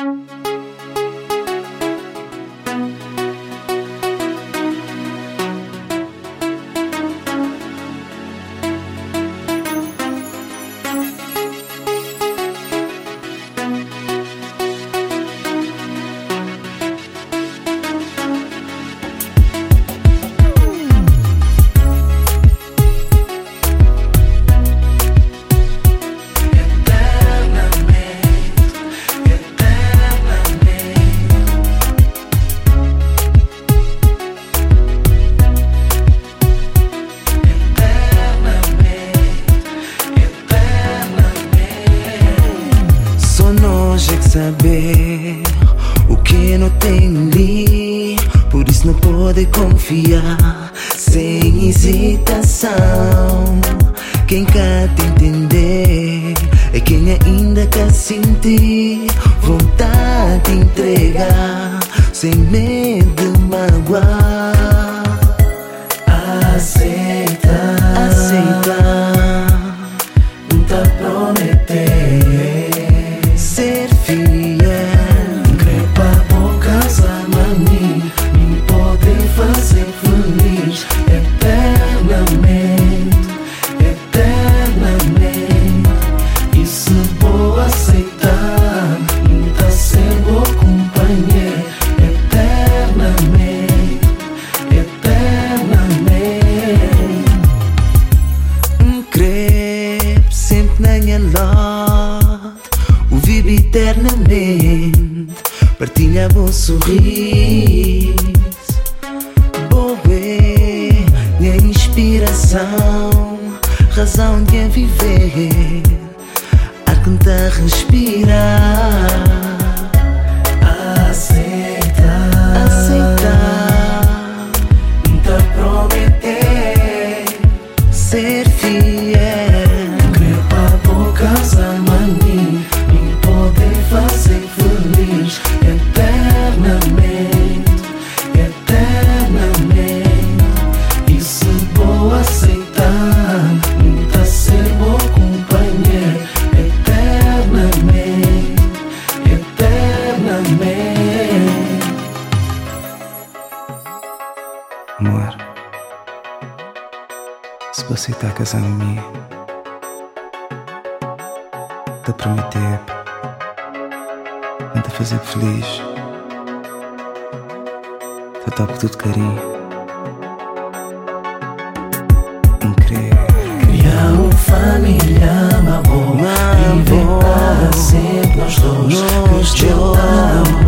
Saber o que não tem ali, por isso não pode confiar sem hesitação. Quem quer te entender é quem ainda quer sentir vontade de entregar sem medo de magoar. Aceita, não tá prometer ser fiel. Crepa poucas a mim, me poder fazer feliz eternamente, eternamente. E se vou aceitar, tá ser boa companhia eternamente, eternamente. Crer sempre na minha lot, o vivo eternamente, partilha bom sorriso. Boa é minha inspiração, razão de viver, ar que me dá respirar. Aceitar, não tá prometer ser fiel. Crepa poucas a mim, me poder fazer feliz eternamente, eternamente. E se vou aceitar, tá ser boa companhia eternamente, eternamente. Amor, se você tá casando comigo, te prometer, não te fazer feliz, te toco tudo carinho, não crer. Criar uma família, uma boa, viver para sempre nós dois, que te amo.